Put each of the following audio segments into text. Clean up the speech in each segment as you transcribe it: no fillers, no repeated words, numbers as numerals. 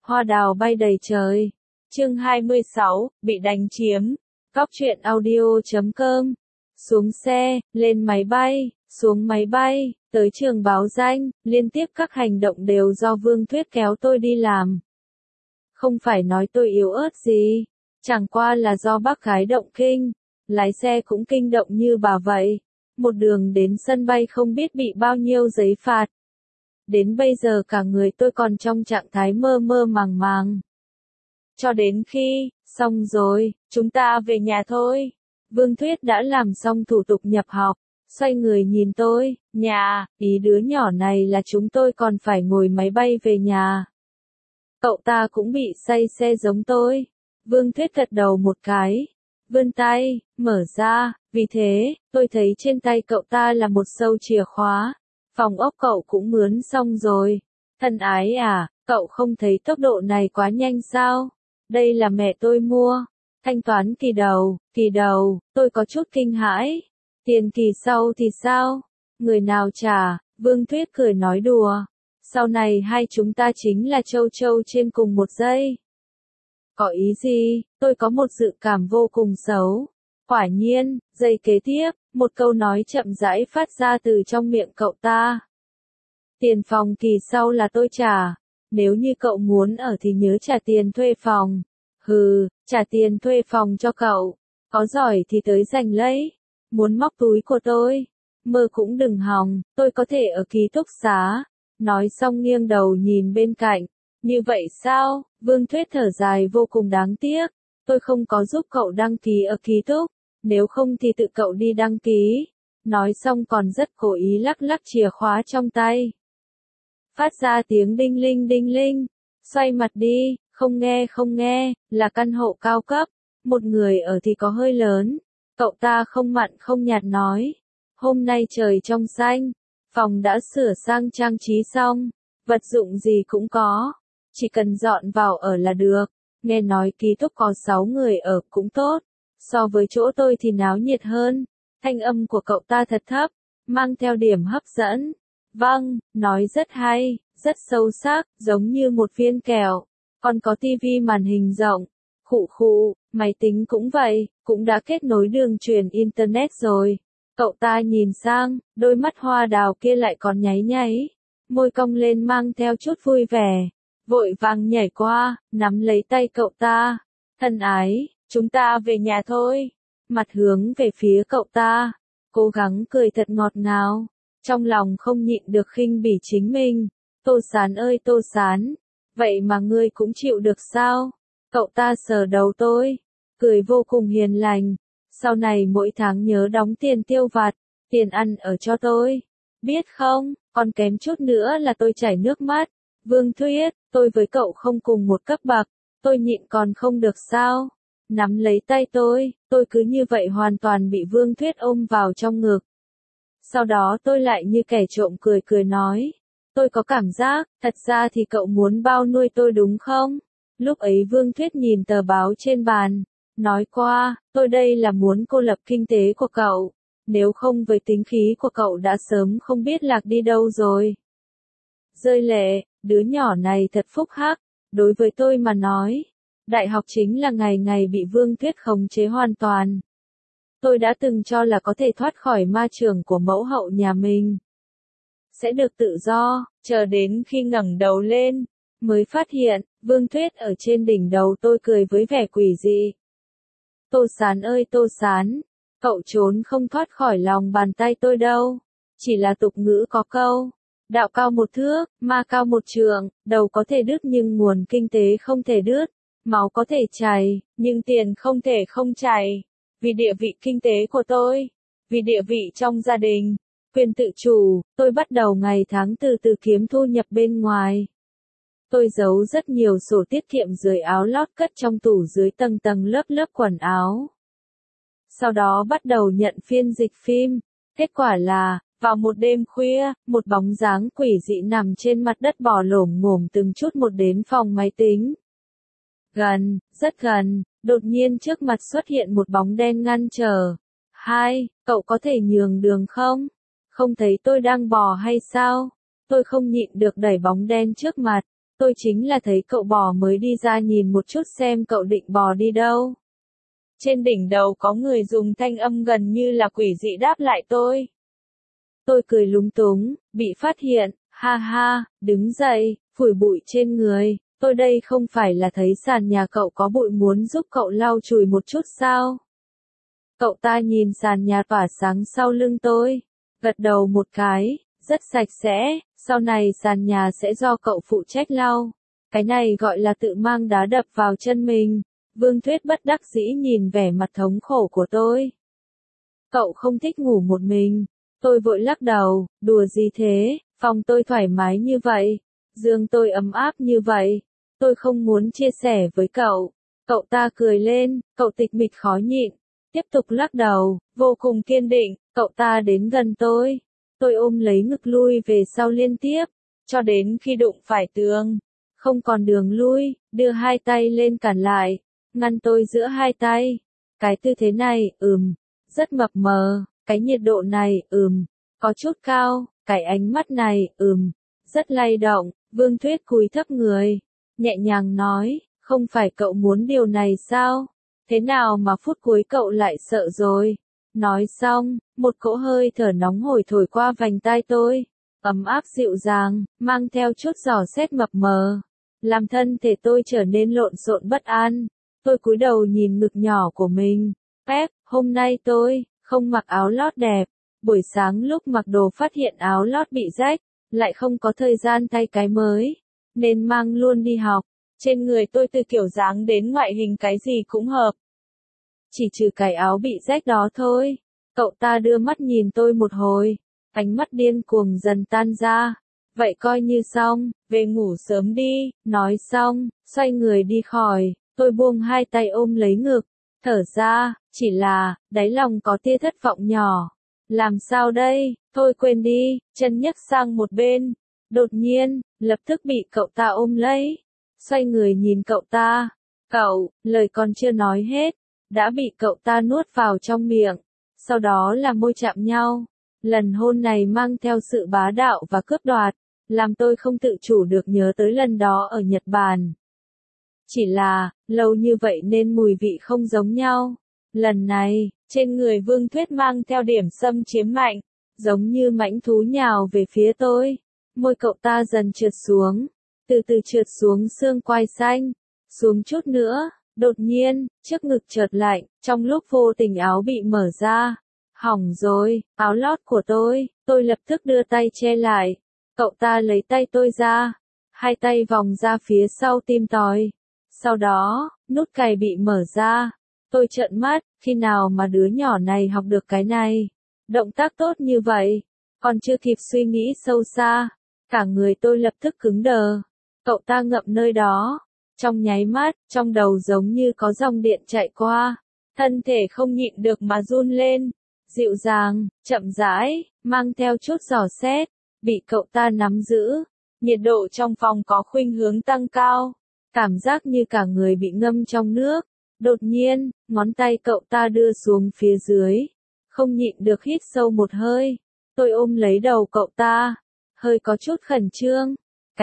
Hoa đào bay đầy trời. Chương 26, bị đánh chiếm. Cóc truyện audio.com. Xuống xe, lên máy bay, xuống máy bay, tới trường báo danh, liên tiếp các hành động đều do Vương Thuyết kéo tôi đi làm. Không phải nói tôi yếu ớt gì, chẳng qua là do bác gái động kinh, lái xe cũng kinh động như bà vậy. Một đường đến sân bay không biết bị bao nhiêu giấy phạt. Đến bây giờ cả người tôi còn trong trạng thái mơ mơ màng màng. Cho đến khi, xong rồi, chúng ta về nhà thôi. Vương Thuyết đã làm xong thủ tục nhập học, xoay người nhìn tôi, nhà, ý đứa nhỏ này là chúng tôi còn phải ngồi máy bay về nhà. Cậu ta cũng bị say xe giống tôi. Vương Thuyết gật đầu một cái, vươn tay, mở ra, vì thế, tôi thấy trên tay cậu ta là một sâu chìa khóa. Phòng ốc cậu cũng mướn xong rồi. Thân ái à, cậu không thấy tốc độ này quá nhanh sao? Đây là mẹ tôi mua. Thanh toán kỳ đầu, tôi có chút kinh hãi. Tiền kỳ sau thì sao? Người nào trả? Vương Thuyết cười nói đùa. Sau này hai chúng ta chính là châu châu trên cùng một dây. Có ý gì? Tôi có một dự cảm vô cùng xấu. Quả nhiên, giây kế tiếp, một câu nói chậm rãi phát ra từ trong miệng cậu ta. Tiền phòng kỳ sau là tôi trả. Nếu như cậu muốn ở thì nhớ trả tiền thuê phòng. Hừ, trả tiền thuê phòng cho cậu. Có giỏi thì tới giành lấy. Muốn móc túi của tôi. Mơ cũng đừng hòng, tôi có thể ở ký túc xá. Nói xong nghiêng đầu nhìn bên cạnh. Như vậy sao? Vương Thuyết thở dài vô cùng đáng tiếc. Tôi không có giúp cậu đăng ký ở ký túc. Nếu không thì tự cậu đi đăng ký. Nói xong còn rất cố ý lắc lắc chìa khóa trong tay. Phát ra tiếng đinh linh. Xoay mặt đi, không nghe, là căn hộ cao cấp. Một người ở thì có hơi lớn. Cậu ta không mặn không nhạt nói. Hôm nay trời trong xanh. Phòng đã sửa sang trang trí xong. Vật dụng gì cũng có. Chỉ cần dọn vào ở là được. Nghe nói ký túc có 6 người ở cũng tốt. So với chỗ tôi thì náo nhiệt hơn. Thanh âm của cậu ta thật thấp, mang theo điểm hấp dẫn. Vâng, nói rất hay, rất sâu sắc, giống như một viên kẹo. Còn có tivi màn hình rộng. Khụ, máy tính cũng vậy, cũng đã kết nối đường truyền internet rồi. Cậu ta nhìn sang, đôi mắt hoa đào kia lại còn nháy. Môi cong lên mang theo chút vui vẻ. Vội vàng nhảy qua, nắm lấy tay cậu ta. Thân ái, chúng ta về nhà thôi. Mặt hướng về phía cậu ta. Cố gắng cười thật ngọt ngào. Trong lòng không nhịn được khinh bỉ chính mình. Tô Sán ơi Tô Sán. Vậy mà ngươi cũng chịu được sao? Cậu ta sờ đầu tôi. Cười vô cùng hiền lành. Sau này mỗi tháng nhớ đóng tiền tiêu vặt. Tiền ăn ở cho tôi. Biết không, còn kém chút nữa là tôi chảy nước mắt. Vương Thuyết, tôi với cậu không cùng một cấp bậc. Tôi nhịn còn không được sao? Nắm lấy tay tôi cứ như vậy hoàn toàn bị Vương Thuyết ôm vào trong ngực. Sau đó tôi lại như kẻ trộm cười nói. Tôi có cảm giác, thật ra thì cậu muốn bao nuôi tôi đúng không? Lúc ấy Vương Thuyết nhìn tờ báo trên bàn. Nói qua, tôi đây là muốn cô lập kinh tế của cậu. Nếu không với tính khí của cậu đã sớm không biết lạc đi đâu rồi. Rơi lệ, đứa nhỏ này thật phúc hắc. Đối với tôi mà nói. Đại học chính là ngày bị Vương Thuyết khống chế hoàn toàn. Tôi đã từng cho là có thể thoát khỏi ma trường của mẫu hậu nhà mình. Sẽ được tự do, chờ đến khi ngẩng đầu lên, mới phát hiện, Vương Thuyết ở trên đỉnh đầu tôi cười với vẻ quỷ dị. Tô Sán ơi Tô Sán, cậu trốn không thoát khỏi lòng bàn tay tôi đâu. Chỉ là tục ngữ có câu, đạo cao một thước, ma cao một trượng, đầu có thể đứt nhưng nguồn kinh tế không thể đứt. Máu có thể chảy, nhưng tiền không thể không chảy. Vì địa vị kinh tế của tôi, vì địa vị trong gia đình, quyền tự chủ, tôi bắt đầu ngày tháng từ từ kiếm thu nhập bên ngoài. Tôi giấu rất nhiều sổ tiết kiệm dưới áo lót cất trong tủ dưới tầng lớp quần áo. Sau đó bắt đầu nhận phiên dịch phim. Kết quả là, vào một đêm khuya, một bóng dáng quỷ dị nằm trên mặt đất bò lổm ngổm từng chút một đến phòng máy tính. Gần, rất gần, đột nhiên trước mặt xuất hiện một bóng đen ngăn trở. Hai, cậu có thể nhường đường không? Không thấy tôi đang bò hay sao? Tôi không nhịn được đẩy bóng đen trước mặt. tôi chính là thấy cậu bò mới đi ra nhìn một chút xem cậu định bò đi đâu. Trên đỉnh đầu có người dùng thanh âm gần như là quỷ dị đáp lại tôi. Tôi cười lúng túng, bị phát hiện, ha ha, đứng dậy, phủi bụi trên người, tôi đây không phải là thấy sàn nhà cậu có bụi muốn giúp cậu lau chùi một chút sao? Cậu ta nhìn sàn nhà tỏa sáng sau lưng tôi, gật đầu một cái, rất sạch sẽ, sau này sàn nhà sẽ do cậu phụ trách lau. Cái này gọi là tự mang đá đập vào chân mình. Vương Tuyết bất đắc dĩ nhìn vẻ mặt thống khổ của tôi. Cậu không thích ngủ một mình. Tôi vội lắc đầu, đùa gì thế, phòng tôi thoải mái như vậy, giường tôi ấm áp như vậy, tôi không muốn chia sẻ với cậu. Cậu ta cười lên, cậu tịch mịch khó nhịn, tiếp tục lắc đầu, vô cùng kiên định, cậu ta đến gần tôi ôm lấy ngực lui về sau liên tiếp, cho đến khi đụng phải tường, không còn đường lui, đưa hai tay lên cản lại, ngăn tôi giữa hai tay. Cái tư thế này, rất mập mờ, cái nhiệt độ này, có chút cao, cái ánh mắt này, rất lay động. Vương Tuyết cúi thấp người, nhẹ nhàng nói, không phải cậu muốn điều này sao? Thế nào mà phút cuối cậu lại sợ rồi? Nói xong, một cỗ hơi thở nóng hổi thổi qua vành tai tôi, ấm áp dịu dàng, mang theo chút dò xét mập mờ, làm thân thể tôi trở nên lộn xộn bất an. Tôi cúi đầu nhìn ngực nhỏ của mình. Pep, hôm nay tôi không mặc áo lót đẹp. Buổi sáng lúc mặc đồ phát hiện áo lót bị rách, lại không có thời gian thay cái mới, nên mang luôn đi học. Trên người tôi từ kiểu dáng đến ngoại hình cái gì cũng hợp. Chỉ trừ cái áo bị rách đó thôi. Cậu ta đưa mắt nhìn tôi một hồi, ánh mắt điên cuồng dần tan ra. Vậy coi như xong, về ngủ sớm đi. Nói xong, xoay người đi khỏi, tôi buông hai tay ôm lấy ngực, thở ra, chỉ là, đáy lòng có tia thất vọng nhỏ. Làm sao đây, thôi quên đi, chân nhấc sang một bên. Đột nhiên, lập tức bị cậu ta ôm lấy. Xoay người nhìn cậu ta. Cậu, lời còn chưa nói hết, đã bị cậu ta nuốt vào trong miệng. Sau đó là môi chạm nhau. Lần hôn này mang theo sự bá đạo và cướp đoạt, làm tôi không tự chủ được nhớ tới lần đó ở Nhật Bản. Chỉ là, lâu như vậy nên mùi vị không giống nhau. Lần này, trên người Vương Tuyết mang theo điểm xâm chiếm mạnh, giống như mãnh thú nhào về phía tôi. Môi cậu ta dần trượt xuống, từ từ trượt xuống xương quai xanh, xuống chút nữa. Đột nhiên, trước ngực chợt lạnh, trong lúc vô tình áo bị mở ra. Hỏng rồi, áo lót của tôi lập tức đưa tay che lại. Cậu ta lấy tay tôi ra, hai tay vòng ra phía sau tim tòi. Sau đó, nút cài bị mở ra. Tôi trợn mắt, khi nào mà đứa nhỏ này học được cái này? Động tác tốt như vậy, còn chưa kịp suy nghĩ sâu xa, cả người tôi lập tức cứng đờ. Cậu ta ngậm nơi đó. Trong nháy mắt, trong đầu giống như có dòng điện chạy qua, thân thể không nhịn được mà run lên, dịu dàng, chậm rãi, mang theo chút dò xét, bị cậu ta nắm giữ. Nhiệt độ trong phòng có khuynh hướng tăng cao, cảm giác như cả người bị ngâm trong nước. Đột nhiên, ngón tay cậu ta đưa xuống phía dưới, không nhịn được hít sâu một hơi. Tôi ôm lấy đầu cậu ta, hơi có chút khẩn trương.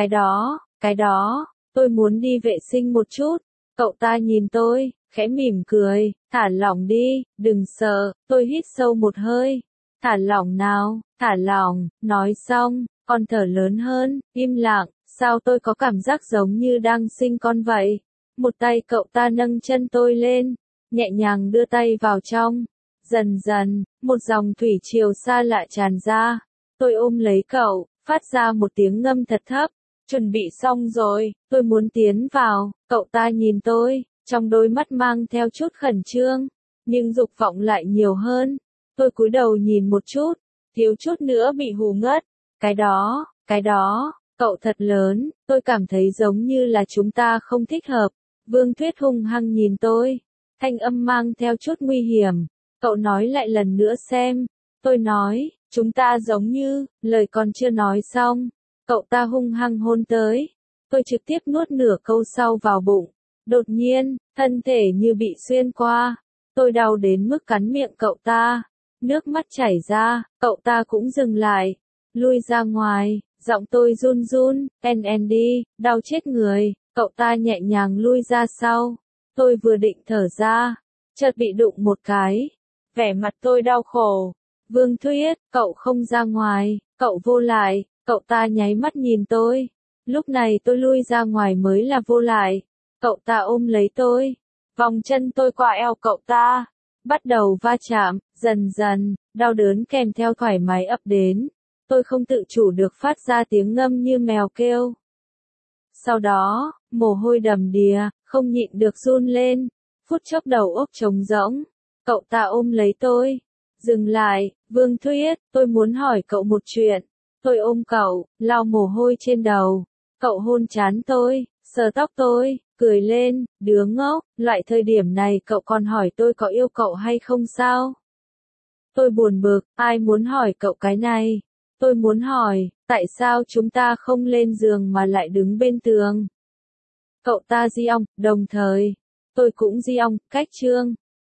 Cái đó. Tôi muốn đi vệ sinh một chút. Cậu ta nhìn tôi, khẽ mỉm cười, thả lỏng đi, đừng sợ. Tôi hít sâu một hơi. Thả lỏng nào, thả lỏng. Nói xong, còn thở lớn hơn, im lặng. Sao tôi có cảm giác giống như đang sinh con vậy? Một tay cậu ta nâng chân tôi lên, nhẹ nhàng đưa tay vào trong. Dần dần, một dòng thủy triều xa lạ tràn ra. Tôi ôm lấy cậu, phát ra một tiếng ngâm thật thấp. Chuẩn bị xong rồi, tôi muốn tiến vào. Cậu ta nhìn tôi, trong đôi mắt mang theo chút khẩn trương, nhưng dục vọng lại nhiều hơn. Tôi cúi đầu nhìn một chút, thiếu chút nữa bị hù ngất. Cái đó, cậu thật lớn, tôi cảm thấy giống như là chúng ta không thích hợp. Vương Tuyết hung hăng nhìn tôi, thanh âm mang theo chút nguy hiểm. Cậu nói lại lần nữa xem. Tôi nói, chúng ta giống như, lời còn chưa nói xong. Cậu ta hung hăng hôn tới. Tôi trực tiếp nuốt nửa câu sau vào bụng. Đột nhiên, thân thể như bị xuyên qua. Tôi đau đến mức cắn miệng cậu ta. Nước mắt chảy ra, cậu ta cũng dừng lại. Lui ra ngoài, Giọng tôi run run, NND, đau chết người, cậu ta nhẹ nhàng lui ra sau. Tôi vừa định thở ra, chợt bị đụng một cái. Vẻ mặt tôi đau khổ. Vương Thuyết, cậu không ra ngoài, cậu vô lại, cậu ta nháy mắt nhìn tôi. Lúc này tôi lui ra ngoài mới là vô lại. Cậu ta ôm lấy tôi, vòng chân tôi qua eo cậu ta, bắt đầu va chạm, dần dần, đau đớn kèm theo thoải mái ập đến. Tôi không tự chủ được phát ra tiếng ngâm như mèo kêu. Sau đó, mồ hôi đầm đìa, không nhịn được run lên, phút chốc đầu óc trống rỗng. Cậu ta ôm lấy tôi. Dừng lại, Vương Thuyết, tôi muốn hỏi cậu một chuyện. Tôi ôm cậu, lau mồ hôi trên đầu. Cậu hôn trán tôi, sờ tóc tôi, cười lên, đứa ngốc, loại thời điểm này cậu còn hỏi tôi có yêu cậu hay không sao? Tôi buồn bực, ai muốn hỏi cậu cái này? Tôi muốn hỏi, tại sao chúng ta không lên giường mà lại đứng bên tường? Cậu ta di ong, đồng thời. Tôi cũng di ong, cách chương.